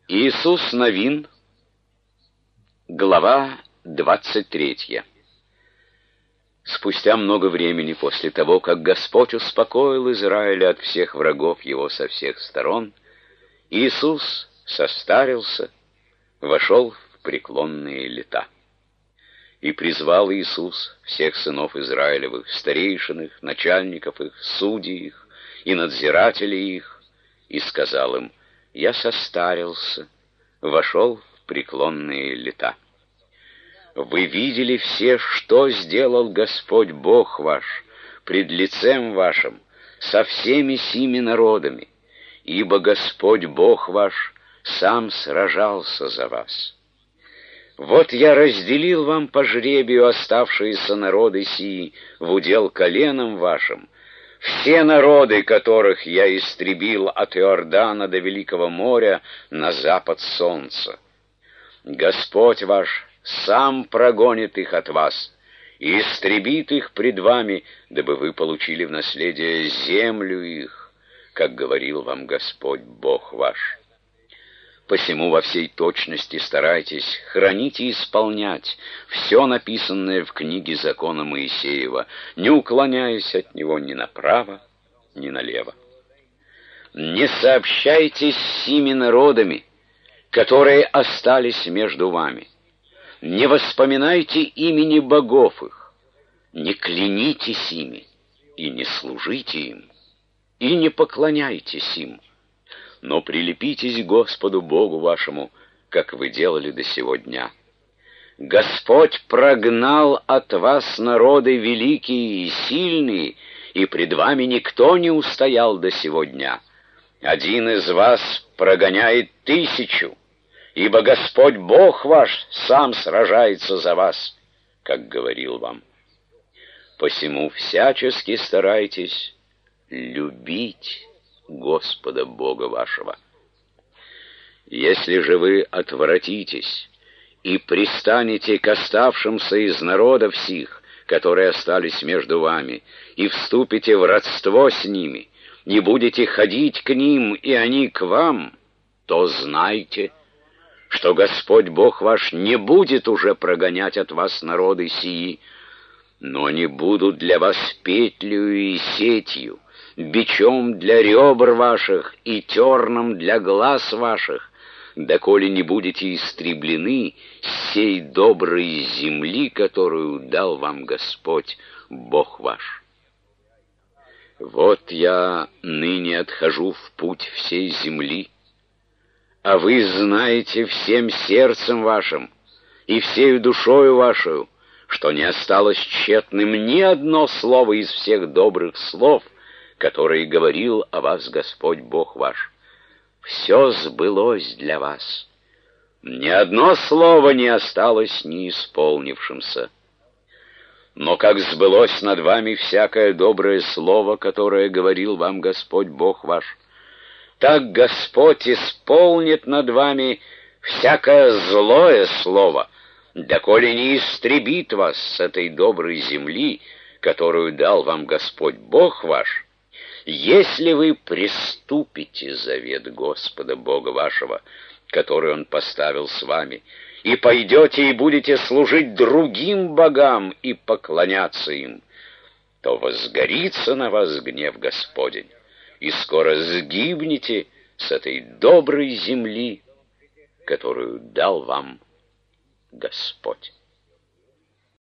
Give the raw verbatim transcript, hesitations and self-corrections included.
Иисус Новин, глава двадцать третья. Спустя много времени после того, как Господь успокоил Израиля от всех врагов его со всех сторон, Иисус состарился, вошел в преклонные лета. И призвал Иисус всех сынов Израилевых, старейшин их, начальников их, судей их и надзирателей их, и сказал им: «Я состарился, вошел в преклонные лета. Вы видели все, что сделал Господь Бог ваш пред лицем вашим со всеми сими народами, ибо Господь Бог ваш сам сражался за вас. Вот я разделил вам по жребию оставшиеся народы сии в удел коленам вашим, все народы, которых я истребил от Иордана до Великого моря на запад солнца. Господь ваш сам прогонит их от вас и истребит их пред вами, дабы вы получили в наследие землю их, как говорил вам Господь Бог ваш. Посему во всей точности старайтесь хранить и исполнять все написанное в книге закона Моисеева, не уклоняясь от него ни направо, ни налево. Не сообщайтесь с сими народами, которые остались между вами. Не воспоминайте имени богов их, не клянитесь ими, и не служите им, и не поклоняйтесь им, но прилепитесь к Господу Богу вашему, как вы делали до сего дня. Господь прогнал от вас народы великие и сильные, и пред вами никто не устоял до сего дня. Один из вас прогоняет тысячу, ибо Господь Бог ваш сам сражается за вас, как говорил вам. Посему всячески старайтесь любить Господа Бога вашего. Если же вы отвратитесь и пристанете к оставшимся из народов сих, которые остались между вами, и вступите в родство с ними, не будете ходить к ним, и они к вам, то знайте, что Господь Бог ваш не будет уже прогонять от вас народы сии, но они будут для вас петлею и сетью, бичом для ребр ваших и терном для глаз ваших, доколе не будете истреблены с сей доброй земли, которую дал вам Господь Бог ваш. Вот я ныне отхожу в путь всей земли, а вы знаете всем сердцем вашим и всею душою вашу, что не осталось тщетным ни одно слово из всех добрых слов, которые говорил о вас Господь Бог ваш. Все сбылось для вас. Ни одно слово не осталось неисполнившимся. Но как сбылось над вами всякое доброе слово, которое говорил вам Господь Бог ваш, так Господь исполнит над вами всякое злое слово, доколе не истребит вас с этой доброй земли, которую дал вам Господь Бог ваш, если вы приступите завет Господа Бога вашего, который Он поставил с вами, и пойдете и будете служить другим богам и поклоняться им, то возгорится на вас гнев Господень, и скоро сгибнете с этой доброй земли, которую дал вам Господь.